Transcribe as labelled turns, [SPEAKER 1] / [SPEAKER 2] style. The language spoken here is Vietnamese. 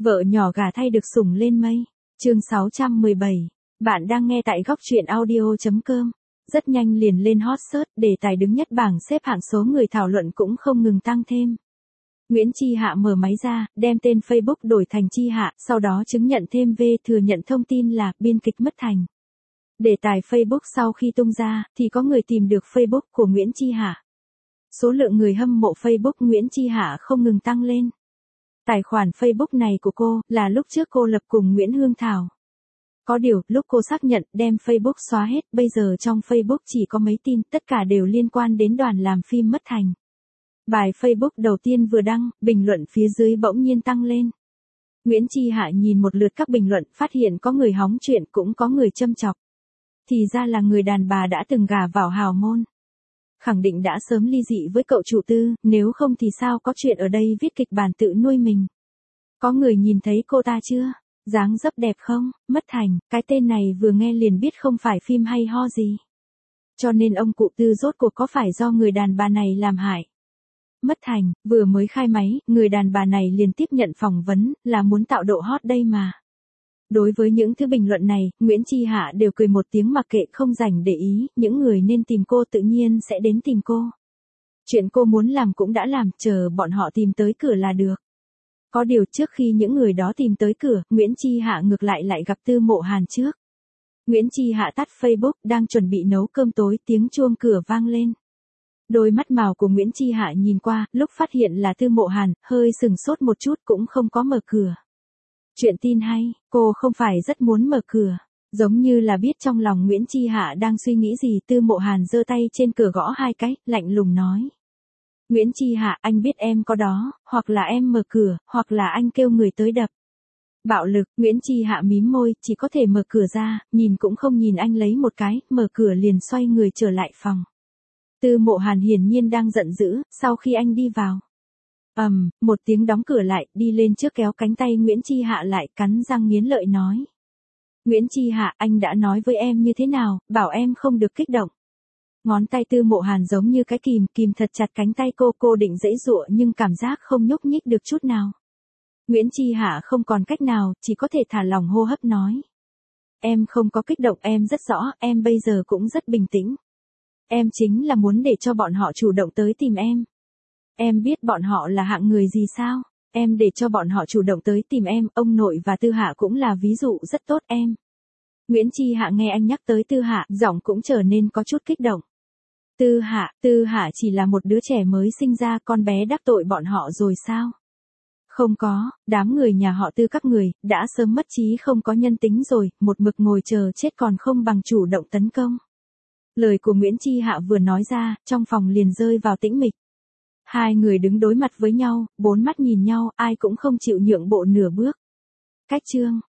[SPEAKER 1] Vợ nhỏ gả thay được sủng lên mây. Chương 617. Bạn đang nghe tại góc truyện audio.com. Rất nhanh liền lên hot search, đề tài đứng nhất bảng xếp hạng số người thảo luận cũng không ngừng tăng thêm. Nguyễn Chi Hạ mở máy ra, đem tên Facebook đổi thành Chi Hạ, sau đó chứng nhận thêm V thừa nhận thông tin là biên kịch Mất Thành. Đề tài Facebook sau khi tung ra, thì có người tìm được Facebook của Nguyễn Chi Hạ. Số lượng người hâm mộ Facebook Nguyễn Chi Hạ không ngừng tăng lên. Tài khoản Facebook này của cô là lúc trước cô lập cùng Nguyễn Hương Thảo. Có điều, lúc cô xác nhận đem Facebook xóa hết, bây giờ trong Facebook chỉ có mấy tin, tất cả đều liên quan đến đoàn làm phim Mất Thành. Bài Facebook đầu tiên vừa đăng, bình luận phía dưới bỗng nhiên tăng lên. Nguyễn Chi Hạ nhìn một lượt các bình luận, phát hiện có người hóng chuyện cũng có người châm chọc. Thì ra là người đàn bà đã từng gả vào hào môn. Khẳng định đã sớm ly dị với cậu chủ Tư, nếu không thì sao có chuyện ở đây viết kịch bản tự nuôi mình. Có người nhìn thấy cô ta chưa? Dáng dấp đẹp không? Mất Thành, cái tên này vừa nghe liền biết không phải phim hay ho gì. Cho nên ông cụ Tư rốt cuộc có phải do người đàn bà này làm hại? Mất Thành, vừa mới khai máy, người đàn bà này liền tiếp nhận phỏng vấn, là muốn tạo độ hot đây mà. Đối với những thứ bình luận này, Nguyễn Chi Hạ đều cười một tiếng mặc kệ không rảnh để ý, những người nên tìm cô tự nhiên sẽ đến tìm cô. Chuyện cô muốn làm cũng đã làm, chờ bọn họ tìm tới cửa là được. Có điều trước khi những người đó tìm tới cửa, Nguyễn Chi Hạ ngược lại gặp Tư Mộ Hàn trước. Nguyễn Chi Hạ tắt Facebook, đang chuẩn bị nấu cơm tối, tiếng chuông cửa vang lên. Đôi mắt màu của Nguyễn Chi Hạ nhìn qua, lúc phát hiện là Tư Mộ Hàn, hơi sừng sốt một chút cũng không có mở cửa. Chuyện tin hay, cô không phải rất muốn mở cửa. Giống như là biết trong lòng Nguyễn Chi Hạ đang suy nghĩ gì, Tư Mộ Hàn giơ tay trên cửa gõ hai cái, lạnh lùng nói. Nguyễn Chi Hạ, anh biết em có đó, hoặc là em mở cửa, hoặc là anh kêu người tới đập. Bạo lực, Nguyễn Chi Hạ mím môi, chỉ có thể mở cửa ra, nhìn cũng không nhìn anh lấy một cái, mở cửa liền xoay người trở lại phòng. Tư Mộ Hàn hiển nhiên đang giận dữ, sau khi anh đi vào. Một tiếng đóng cửa lại, đi lên trước kéo cánh tay Nguyễn Chi Hạ lại, cắn răng nghiến lợi nói. Nguyễn Chi Hạ, anh đã nói với em như thế nào, bảo em không được kích động. Ngón tay Tư Mộ Hàn giống như cái kìm thật chặt cánh tay cô định giãy giụa nhưng cảm giác không nhúc nhích được chút nào. Nguyễn Chi Hạ không còn cách nào, chỉ có thể thả lỏng hô hấp nói. Em không có kích động, em rất rõ, em bây giờ cũng rất bình tĩnh. Em chính là muốn để cho bọn họ chủ động tới tìm em. Em biết bọn họ là hạng người gì sao? Em để cho bọn họ chủ động tới tìm em, ông nội và Tư Hạ cũng là ví dụ rất tốt em. Nguyễn Chi Hạ nghe anh nhắc tới Tư Hạ, giọng cũng trở nên có chút kích động. Tư Hạ chỉ là một đứa trẻ mới sinh ra, con bé đắc tội bọn họ rồi sao? Không có, đám người nhà họ Tư các người, đã sớm mất trí không có nhân tính rồi, một mực ngồi chờ chết còn không bằng chủ động tấn công. Lời của Nguyễn Chi Hạ vừa nói ra, trong phòng liền rơi vào tĩnh mịch. Hai người đứng đối mặt với nhau, bốn mắt nhìn nhau, ai cũng không chịu nhượng bộ nửa bước. Cách chương,